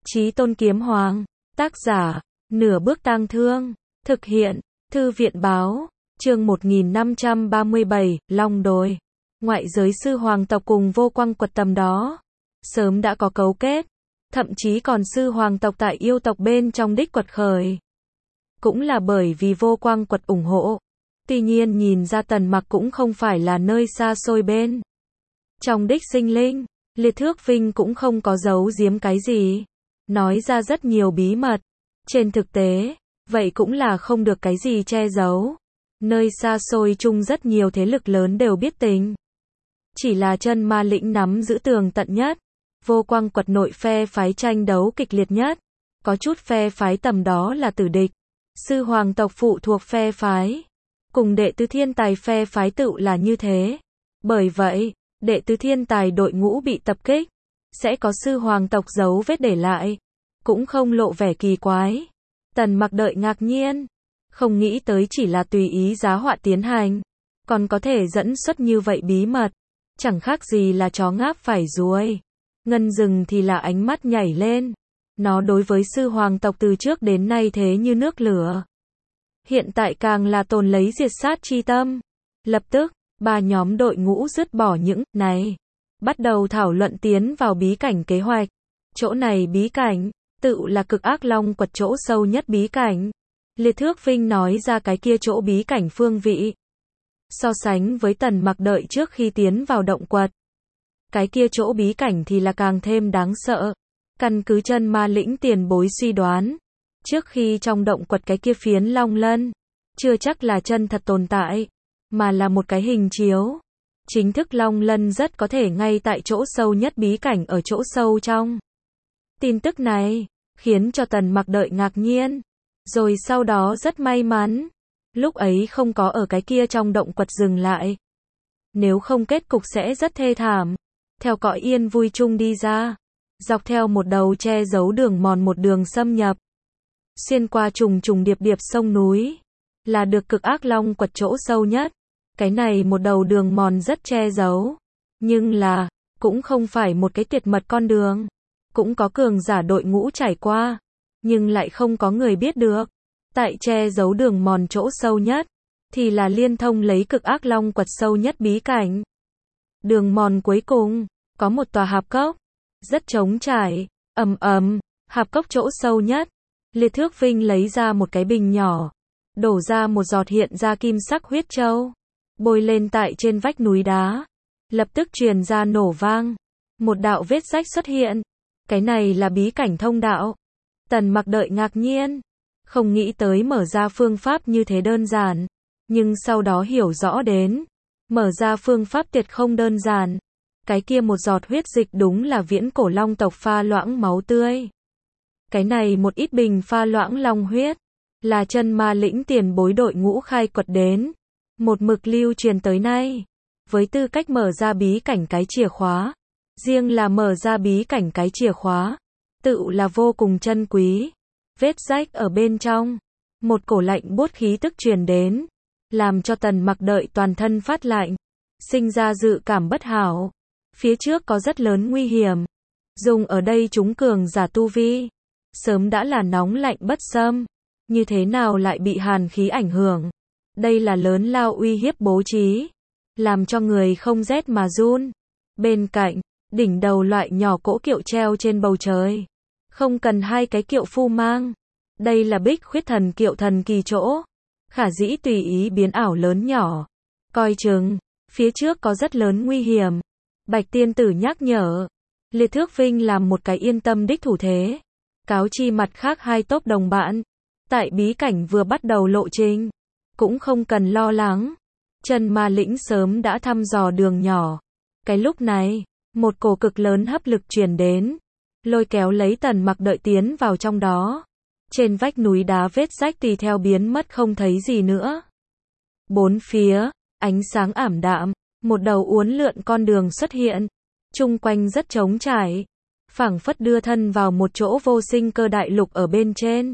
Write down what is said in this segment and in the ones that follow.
Chí Tôn Kiếm Hoàng, tác giả, Nửa Bước Tang Thương, thực hiện, Thư viện báo, chương 1537, Long Đồi. Ngoại giới sư hoàng tộc cùng Vô Quang Quật tầm đó, sớm đã có cấu kết, thậm chí còn sư hoàng tộc tại yêu tộc bên trong đích quật khởi. Cũng là bởi vì Vô Quang Quật ủng hộ. Tuy nhiên nhìn ra Tần Mặc cũng không phải là nơi xa xôi bên. Trong đích sinh linh, Liệt Thước Vinh cũng không có giấu giếm cái gì. Nói ra rất nhiều bí mật. Trên thực tế, vậy cũng là không được cái gì che giấu. Nơi xa xôi chung rất nhiều thế lực lớn đều biết tình. Chỉ là chân ma lĩnh nắm giữ tường tận nhất. Vô Quang Quật nội phe phái tranh đấu kịch liệt nhất. Có chút phe phái tầm đó là tử địch. Sư hoàng tộc phụ thuộc phe phái. Cùng đệ tứ thiên tài phe phái tự là như thế. Bởi vậy, đệ tứ thiên tài đội ngũ bị tập kích. Sẽ có sư hoàng tộc dấu vết để lại. Cũng không lộ vẻ kỳ quái. Tần Mặc đợi ngạc nhiên. Không nghĩ tới chỉ là tùy ý giá họa tiến hành. Còn có thể dẫn xuất như vậy bí mật. Chẳng khác gì là chó ngáp phải ruồi. Ngân rừng thì là ánh mắt nhảy lên. Nó đối với sư hoàng tộc từ trước đến nay thế như nước lửa. Hiện tại càng là tồn lấy diệt sát chi tâm. Lập tức, ba nhóm đội ngũ dứt bỏ những này. Bắt đầu thảo luận tiến vào bí cảnh kế hoạch. Chỗ này bí cảnh, tự là Cực Ác Long Quật chỗ sâu nhất bí cảnh. Liệt Thước Vinh nói ra cái kia chỗ bí cảnh phương vị. So sánh với Tần Mặc đợi trước khi tiến vào động quật. Cái kia chỗ bí cảnh thì là càng thêm đáng sợ. Căn cứ chân ma lĩnh tiền bối suy đoán. Trước khi trong động quật cái kia phiến long lân. Chưa chắc là chân thật tồn tại. Mà là một cái hình chiếu. Chính thức long lân rất có thể ngay tại chỗ sâu nhất bí cảnh ở chỗ sâu trong. Tin tức này, khiến cho Tần Mặc đợi ngạc nhiên. Rồi sau đó rất may mắn. Lúc ấy không có ở cái kia trong động quật dừng lại. Nếu không kết cục sẽ rất thê thảm. Theo cõi yên vui chung đi ra. Dọc theo một đầu che giấu đường mòn một đường xâm nhập. Xuyên qua trùng trùng điệp điệp sông núi. Là được Cực Ác Long Quật chỗ sâu nhất. Cái này một đầu đường mòn rất che giấu. Nhưng là, cũng không phải một cái tuyệt mật con đường. Cũng có cường giả đội ngũ trải qua. Nhưng lại không có người biết được. Tại che giấu đường mòn chỗ sâu nhất. Thì là liên thông lấy Cực Ác Long Quật sâu nhất bí cảnh. Đường mòn cuối cùng, có một tòa hạp cốc. Rất trống trải, hạp cốc chỗ sâu nhất. Liệt Thước Vinh lấy ra một cái bình nhỏ. Đổ ra một giọt hiện ra kim sắc huyết châu. Bôi lên tại trên vách núi đá. Lập tức truyền ra nổ vang. Một đạo vết rách xuất hiện. Cái này là bí cảnh thông đạo. Tần Mặc đợi ngạc nhiên. Không nghĩ tới mở ra phương pháp như thế đơn giản. Nhưng sau đó hiểu rõ đến. Mở ra phương pháp tuyệt không đơn giản. Cái kia một giọt huyết dịch đúng là viễn cổ long tộc pha loãng máu tươi. Cái này một ít bình pha loãng long huyết. Là chân ma lĩnh tiền bối đội ngũ khai quật đến. Một mực lưu truyền tới nay. Với tư cách mở ra bí cảnh cái chìa khóa. Riêng là mở ra bí cảnh cái chìa khóa. Tự là vô cùng chân quý. Vết rách ở bên trong. Một cổ lạnh buốt khí tức truyền đến. Làm cho Tần Mặc đợi toàn thân phát lạnh. Sinh ra dự cảm bất hảo. Phía trước có rất lớn nguy hiểm. Dùng ở đây chúng cường giả tu vi. Sớm đã là nóng lạnh bất xâm. Như thế nào lại bị hàn khí ảnh hưởng. Đây là lớn lao uy hiếp bố trí. Làm cho người không rét mà run. Bên cạnh, đỉnh đầu loại nhỏ cỗ kiệu treo trên bầu trời. Không cần hai cái kiệu phu mang. Đây là Bích Khuyết Thần Kiệu thần kỳ chỗ. Khả dĩ tùy ý biến ảo lớn nhỏ. Coi chừng, phía trước có rất lớn nguy hiểm. Bạch tiên tử nhắc nhở. Liệt Thước Vinh làm một cái yên tâm đích thủ thế. Cáo chi mặt khác hai tốc đồng bạn. Tại bí cảnh vừa bắt đầu lộ trình. Cũng không cần lo lắng. Chân ma lĩnh sớm đã thăm dò đường nhỏ. Cái lúc này, một cổ cực lớn hấp lực truyền đến. Lôi kéo lấy Tần Mặc đợi tiến vào trong đó. Trên vách núi đá vết rách tùy theo biến mất không thấy gì nữa. Bốn phía, ánh sáng ảm đạm. Một đầu uốn lượn con đường xuất hiện. Chung quanh rất trống trải. Phảng phất đưa thân vào một chỗ vô sinh cơ đại lục ở bên trên.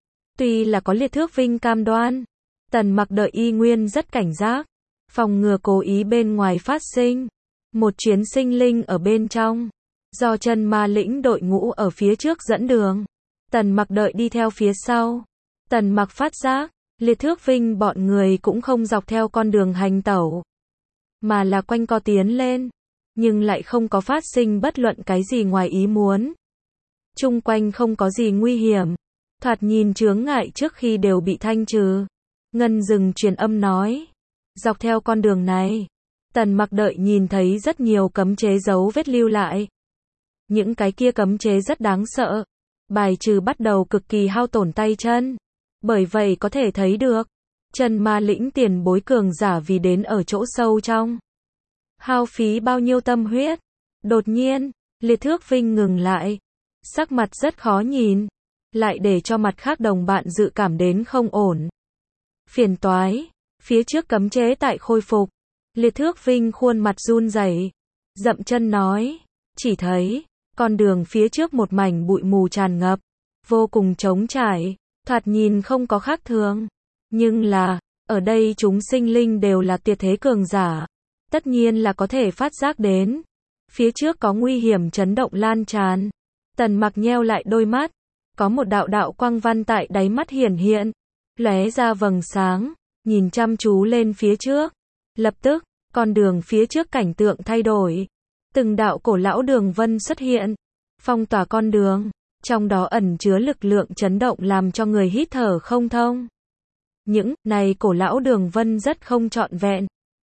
Tuy là có Liệt Thước Vinh cam đoan. Tần Mặc đợi y nguyên rất cảnh giác. Phòng ngừa cố ý bên ngoài phát sinh. Một chuyến sinh linh ở bên trong. do Chân Ma lĩnh đội ngũ ở phía trước dẫn đường. Tần Mặc đợi đi theo phía sau. Tần Mặc phát giác, Liệt Thước Vinh bọn người cũng không dọc theo con đường hành tẩu, mà là quanh co tiến lên, nhưng lại không có phát sinh bất luận cái gì ngoài ý muốn. Chung quanh không có gì nguy hiểm, thoạt nhìn chướng ngại trước khi đều bị thanh trừ. Ngân Dừng truyền âm nói, dọc theo con đường này, Tần Mặc đợi nhìn thấy rất nhiều cấm chế dấu vết lưu lại. Những cái kia cấm chế rất đáng sợ, bài trừ bắt đầu cực kỳ hao tổn tay chân. Bởi vậy có thể thấy được, Chân Ma lĩnh tiền bối cường giả vì đến ở chỗ sâu trong, hao phí bao nhiêu tâm huyết. Đột nhiên, Liệt Thước Vinh ngừng lại, sắc mặt rất khó nhìn, lại để cho mặt khác đồng bạn dự cảm đến không ổn. Phiền toái, phía trước cấm chế tại khôi phục. Liệt Thước Vinh khuôn mặt run rẩy, dậm chân nói, chỉ thấy con đường phía trước một mảnh bụi mù tràn ngập, vô cùng trống trải, thoạt nhìn không có khác thường. Nhưng là, ở đây chúng sinh linh đều là tuyệt thế cường giả, tất nhiên là có thể phát giác đến. Phía trước có nguy hiểm chấn động lan tràn. Tần Mặc nheo lại đôi mắt, có một đạo đạo quang văn tại đáy mắt hiển hiện, lóe ra vầng sáng, nhìn chăm chú lên phía trước. Lập tức, con đường phía trước cảnh tượng thay đổi. Từng đạo cổ lão đường vân xuất hiện, phong tỏa con đường, trong đó ẩn chứa lực lượng chấn động làm cho người hít thở không thông. Những này cổ lão đường vân rất không trọn vẹn,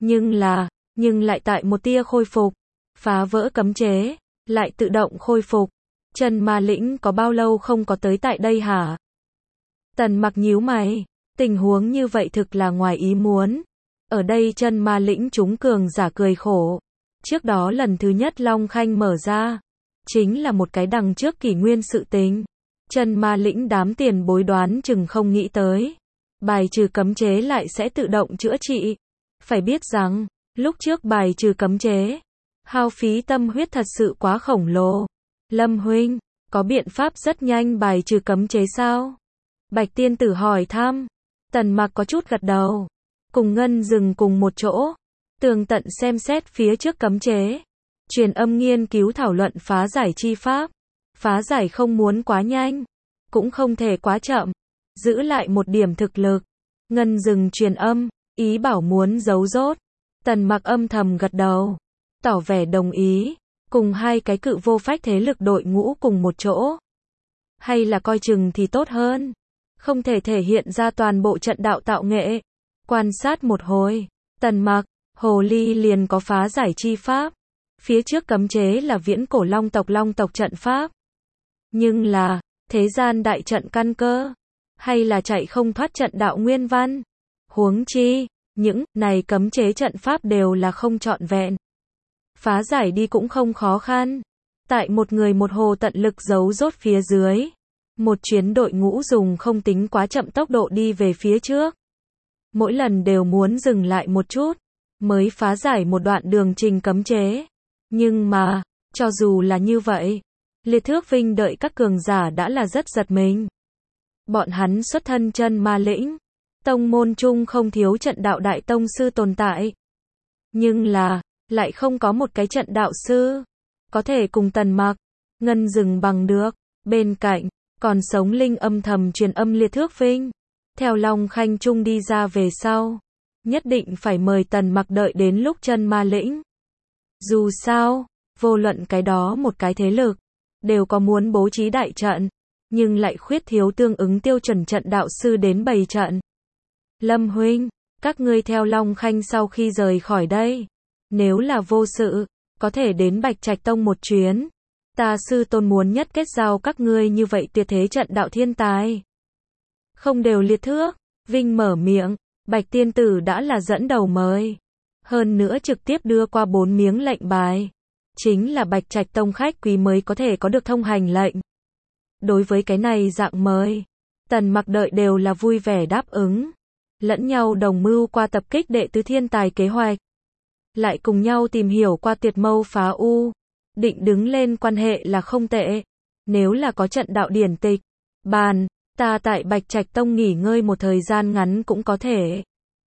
nhưng lại tại một tia khôi phục, phá vỡ cấm chế, lại tự động khôi phục. Chân Ma lĩnh có bao lâu không có tới tại đây hả? Tần Mặc nhíu mày, tình huống như vậy thực là ngoài ý muốn. Ở đây Chân Ma lĩnh chúng cường giả cười khổ. Trước đó lần thứ nhất Long Khanh mở ra, chính là một cái đằng trước kỷ nguyên sự tình. Chân Ma lĩnh đám tiền bối đoán chừng không nghĩ tới, bài trừ cấm chế lại sẽ tự động chữa trị. Phải biết rằng, lúc trước bài trừ cấm chế, hao phí tâm huyết thật sự quá khổng lồ. Lâm huynh, có biện pháp rất nhanh bài trừ cấm chế sao? Bạch tiên tử hỏi thăm. Tần Mặc có chút gật đầu, cùng Ngân Dừng cùng một chỗ, tường tận xem xét phía trước cấm chế, truyền âm nghiên cứu thảo luận phá giải chi pháp. Phá giải không muốn quá nhanh, cũng không thể quá chậm, giữ lại một điểm thực lực. Ngân Dừng truyền âm, ý bảo muốn giấu rốt. Tần Mặc âm thầm gật đầu, tỏ vẻ đồng ý, cùng hai cái cự vô phách thế lực đội ngũ cùng một chỗ. Hay là coi chừng thì tốt hơn, không thể thể hiện ra toàn bộ trận đạo tạo nghệ. Quan sát một hồi, Tần Mặc, hồ ly liền có phá giải chi pháp. Phía trước cấm chế là viễn cổ long tộc trận pháp. Nhưng là, thế gian đại trận căn cơ, hay là chạy không thoát trận đạo nguyên văn. Huống chi, những này cấm chế trận pháp đều là không trọn vẹn. Phá giải đi cũng không khó khăn. Tại một người một hồ tận lực giấu rốt phía dưới, một chuyến đội ngũ dùng không tính quá chậm tốc độ đi về phía trước. Mỗi lần đều muốn dừng lại một chút, mới phá giải một đoạn đường trình cấm chế. Nhưng mà, cho dù là như vậy, Liệt Thước Vinh đợi các cường giả đã là rất giật mình. Bọn hắn xuất thân Chân Ma lĩnh, tông môn chung không thiếu trận đạo đại tông sư tồn tại. Nhưng là, lại không có một cái trận đạo sư có thể cùng Tần Mặc, Ngân Dừng bằng được. Bên cạnh, còn sống linh âm thầm truyền âm Liệt Thước Vinh, theo Long Khanh Trung đi ra về sau, nhất định phải mời Tần Mặc đợi đến lúc Chân Ma lĩnh. Dù sao, vô luận cái đó một cái thế lực, đều có muốn bố trí đại trận, nhưng lại khuyết thiếu tương ứng tiêu chuẩn trận đạo sư đến bày trận. Lâm huynh, các ngươi theo Long Khanh sau khi rời khỏi đây, nếu là vô sự, có thể đến Bạch Trạch Tông một chuyến. Ta sư tôn muốn nhất kết giao các ngươi như vậy tuyệt thế trận đạo thiên tài. Không đều Liệt Thước Vinh mở miệng, Bạch tiên tử đã là dẫn đầu mời. Hơn nữa trực tiếp đưa qua 4 miếng lệnh bài. Chính là Bạch Trạch Tông khách quý mới có thể có được thông hành lệnh. Đối với cái này dạng mời, Tần Mặc đợi đều là vui vẻ đáp ứng. Lẫn nhau đồng mưu qua tập kích đệ tứ thiên tài kế hoạch. Lại cùng nhau tìm hiểu qua tuyệt mâu phá u. Định đứng lên quan hệ là không tệ. Nếu là có trận đạo điển tịch, bàn, ta tại Bạch Trạch Tông nghỉ ngơi một thời gian ngắn cũng có thể.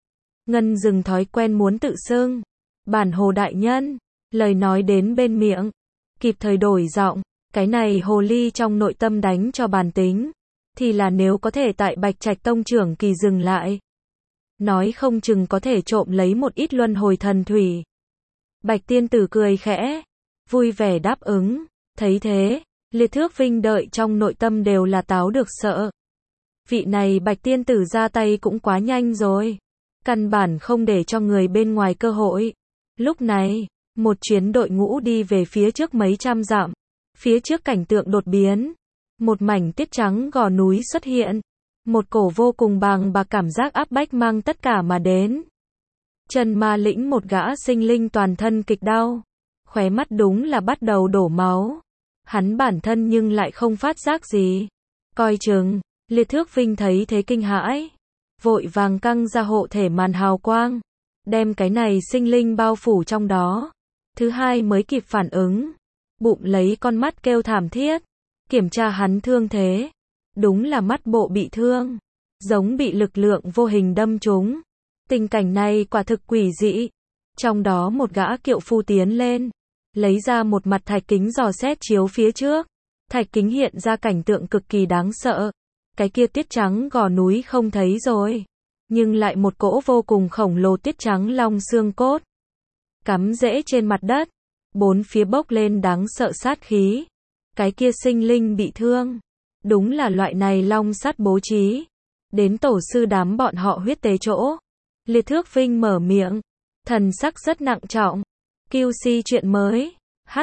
Ngân Dừng thói quen muốn tự xưng bản hồ đại nhân, lời nói đến bên miệng, kịp thời đổi giọng, cái này hồ ly trong nội tâm đánh cho bàn tính, thì là nếu có thể tại Bạch Trạch Tông trưởng kỳ dừng lại, nói không chừng có thể trộm lấy một ít luân hồi thần thủy. Bạch tiên tử cười khẽ, vui vẻ đáp ứng, thấy thế, Liệt Thước Vinh đợi trong nội tâm đều là táo được sợ. Vị này Bạch tiên tử ra tay cũng quá nhanh rồi, căn bản không để cho người bên ngoài cơ hội. Lúc này, một chuyến đội ngũ đi về phía trước mấy trăm dặm, phía trước cảnh tượng đột biến, một mảnh tiết trắng gò núi xuất hiện, một cổ vô cùng bàng bạc cảm giác áp bách mang tất cả mà đến. Trần Ma Lĩnh một gã sinh linh toàn thân kịch đau, khóe mắt đúng là bắt đầu đổ máu. Hắn bản thân nhưng lại không phát giác gì. Coi chừng, Liệt Thước Vinh thấy thế kinh hãi, vội vàng căng ra hộ thể màn hào quang, đem cái này sinh linh bao phủ trong đó. Thứ hai mới kịp phản ứng, bụng lấy con mắt kêu thảm thiết, kiểm tra hắn thương thế, đúng là mắt bộ bị thương, giống bị lực lượng vô hình đâm trúng. Tình cảnh này quả thực quỷ dị. Trong đó một gã kiệu phu tiến lên, lấy ra một mặt thạch kính dò xét chiếu phía trước. Thạch kính hiện ra cảnh tượng cực kỳ đáng sợ. Cái kia tiết trắng gò núi không thấy rồi, nhưng lại một cỗ vô cùng khổng lồ tiết trắng long xương cốt, cắm rễ trên mặt đất, bốn phía bốc lên đáng sợ sát khí. Cái kia sinh linh bị thương, đúng là loại này long sắt bố trí, đến tổ sư đám bọn họ huyết tế chỗ. Liệt Thước Vinh mở miệng, thần sắc rất nặng trọng. QC chuyện mới,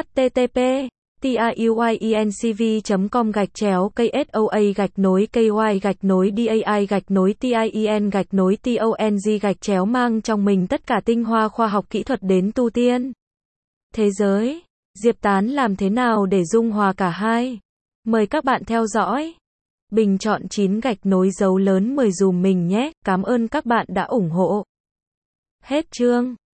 http://tiyuincv.com/KSOA-KNOI-DAI-TIEN-TONG mang trong mình tất cả tinh hoa khoa học kỹ thuật đến tu tiên thế giới. Diệp Tán làm thế nào để dung hòa cả hai? Mời các bạn theo dõi. Bình chọn 9 gạch nối dấu lớn 10 dùm mình nhé. Cảm ơn các bạn đã ủng hộ. Hết chương.